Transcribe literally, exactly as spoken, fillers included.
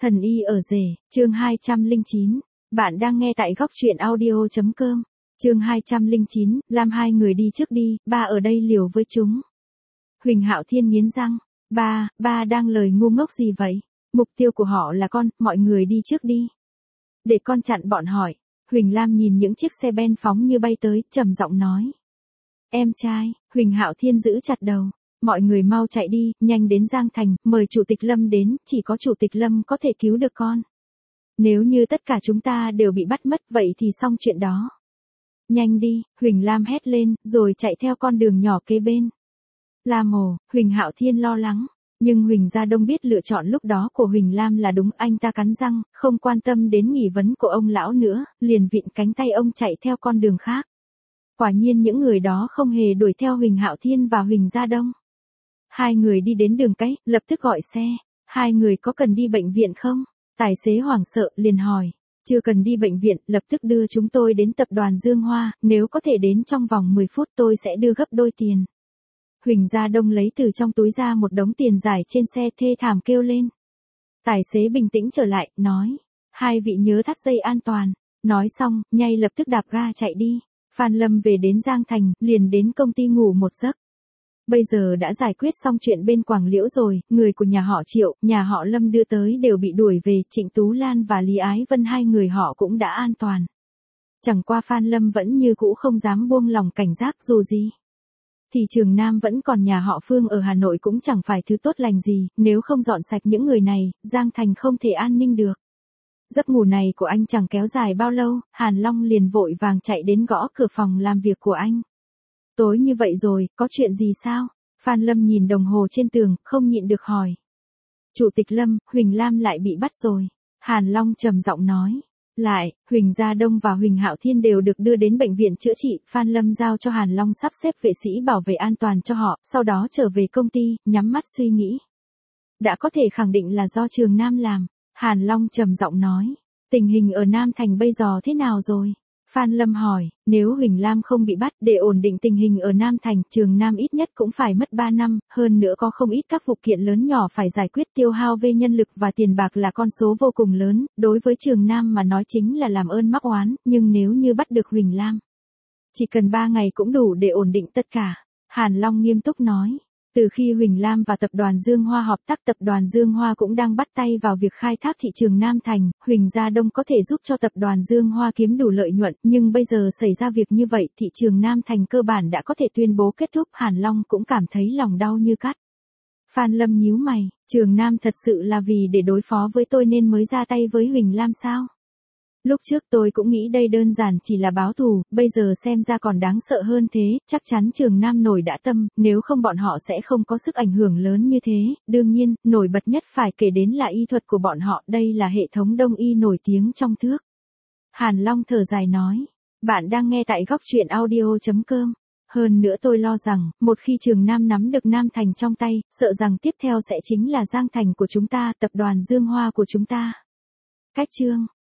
Thần y ở rể, chương hai trăm lẻ chín. Bạn đang nghe tại góc truyện audio chấm com. Chương hai trăm lẻ chín, làm hai người đi trước đi, ba ở đây liều với chúng. Huỳnh Hạo Thiên nghiến răng, ba, ba đang lời ngu ngốc gì vậy? Mục tiêu của họ là con, mọi người đi trước đi. Để con chặn bọn hỏi. Huỳnh Lam nhìn những chiếc xe ben phóng như bay tới, trầm giọng nói. Em trai, Huỳnh Hạo Thiên giữ chặt đầu. Mọi người mau chạy đi, nhanh đến Giang Thành, mời Chủ tịch Lâm đến, chỉ có Chủ tịch Lâm có thể cứu được con. Nếu như tất cả chúng ta đều bị bắt mất vậy thì xong chuyện đó. Nhanh đi, Huỳnh Lam hét lên, rồi chạy theo con đường nhỏ kế bên. Lam ồ, Huỳnh Hạo Thiên lo lắng, nhưng Huỳnh Gia Đông biết lựa chọn lúc đó của Huỳnh Lam là đúng, anh ta cắn răng, không quan tâm đến nghi vấn của ông lão nữa, liền vịn cánh tay ông chạy theo con đường khác. Quả nhiên những người đó không hề đuổi theo Huỳnh Hạo Thiên và Huỳnh Gia Đông. Hai người đi đến đường cái, lập tức gọi xe. Hai người có cần đi bệnh viện không? Tài xế hoảng sợ, liền hỏi. Chưa cần đi bệnh viện, lập tức đưa chúng tôi đến tập đoàn Dương Hoa, nếu có thể đến trong vòng mười phút tôi sẽ đưa gấp đôi tiền. Huỳnh Gia Đông lấy từ trong túi ra một đống tiền giải trên xe, thê thảm kêu lên. Tài xế bình tĩnh trở lại, nói. Hai vị nhớ thắt dây an toàn. Nói xong, nhay lập tức đạp ga chạy đi. Phan Lâm về đến Giang Thành, liền đến công ty ngủ một giấc. Bây giờ đã giải quyết xong chuyện bên Quảng Liễu rồi, người của nhà họ Triệu, nhà họ Lâm đưa tới đều bị đuổi về, Trịnh Tú Lan và Lý Ái Vân hai người họ cũng đã an toàn. Chẳng qua Phan Lâm vẫn như cũ không dám buông lòng cảnh giác dù gì. Thị trường Nam vẫn còn nhà họ Phương ở Hà Nội cũng chẳng phải thứ tốt lành gì, nếu không dọn sạch những người này, Giang Thành không thể an ninh được. Giấc ngủ này của anh chẳng kéo dài bao lâu, Hàn Long liền vội vàng chạy đến gõ cửa phòng làm việc của anh. Tối như vậy rồi, có chuyện gì sao? Phan Lâm nhìn đồng hồ trên tường, không nhịn được hỏi. Chủ tịch Lâm, Huỳnh Lam lại bị bắt rồi. Hàn Long trầm giọng nói. Lại, Huỳnh Gia Đông và Huỳnh Hạo Thiên đều được đưa đến bệnh viện chữa trị. Phan Lâm giao cho Hàn Long sắp xếp vệ sĩ bảo vệ an toàn cho họ, sau đó trở về công ty, nhắm mắt suy nghĩ. Đã có thể khẳng định là do Trường Nam làm. Hàn Long trầm giọng nói. Tình hình ở Nam Thành bây giờ thế nào rồi? Phan Lâm hỏi, nếu Huỳnh Lam không bị bắt, để ổn định tình hình ở Nam Thành, Trường Nam ít nhất cũng phải mất ba năm, hơn nữa có không ít các vụ kiện lớn nhỏ phải giải quyết, tiêu hao về nhân lực và tiền bạc là con số vô cùng lớn, đối với Trường Nam mà nói chính là làm ơn mắc oán, nhưng nếu như bắt được Huỳnh Lam, chỉ cần ba ngày cũng đủ để ổn định tất cả. Hàn Long nghiêm túc nói. Từ khi Huỳnh Lam và tập đoàn Dương Hoa hợp tác, tập đoàn Dương Hoa cũng đang bắt tay vào việc khai thác thị trường Nam Thành, Huỳnh Gia Đông có thể giúp cho tập đoàn Dương Hoa kiếm đủ lợi nhuận, nhưng bây giờ xảy ra việc như vậy, thị trường Nam Thành cơ bản đã có thể tuyên bố kết thúc, Hàn Long cũng cảm thấy lòng đau như cắt. Phan Lâm nhíu mày, Trường Nam thật sự là vì để đối phó với tôi nên mới ra tay với Huỳnh Lam sao? Lúc trước tôi cũng nghĩ đây đơn giản chỉ là báo thù, bây giờ xem ra còn đáng sợ hơn thế, chắc chắn Trường Nam nổi đã tâm, nếu không bọn họ sẽ không có sức ảnh hưởng lớn như thế, đương nhiên, nổi bật nhất phải kể đến là y thuật của bọn họ, đây là hệ thống đông y nổi tiếng trong nước. Hàn Long thở dài nói, bạn đang nghe tại góc truyện audio chấm com. Hơn nữa tôi lo rằng, một khi Trường Nam nắm được Nam Thành trong tay, sợ rằng tiếp theo sẽ chính là Giang Thành của chúng ta, tập đoàn Dương Hoa của chúng ta. Cách chương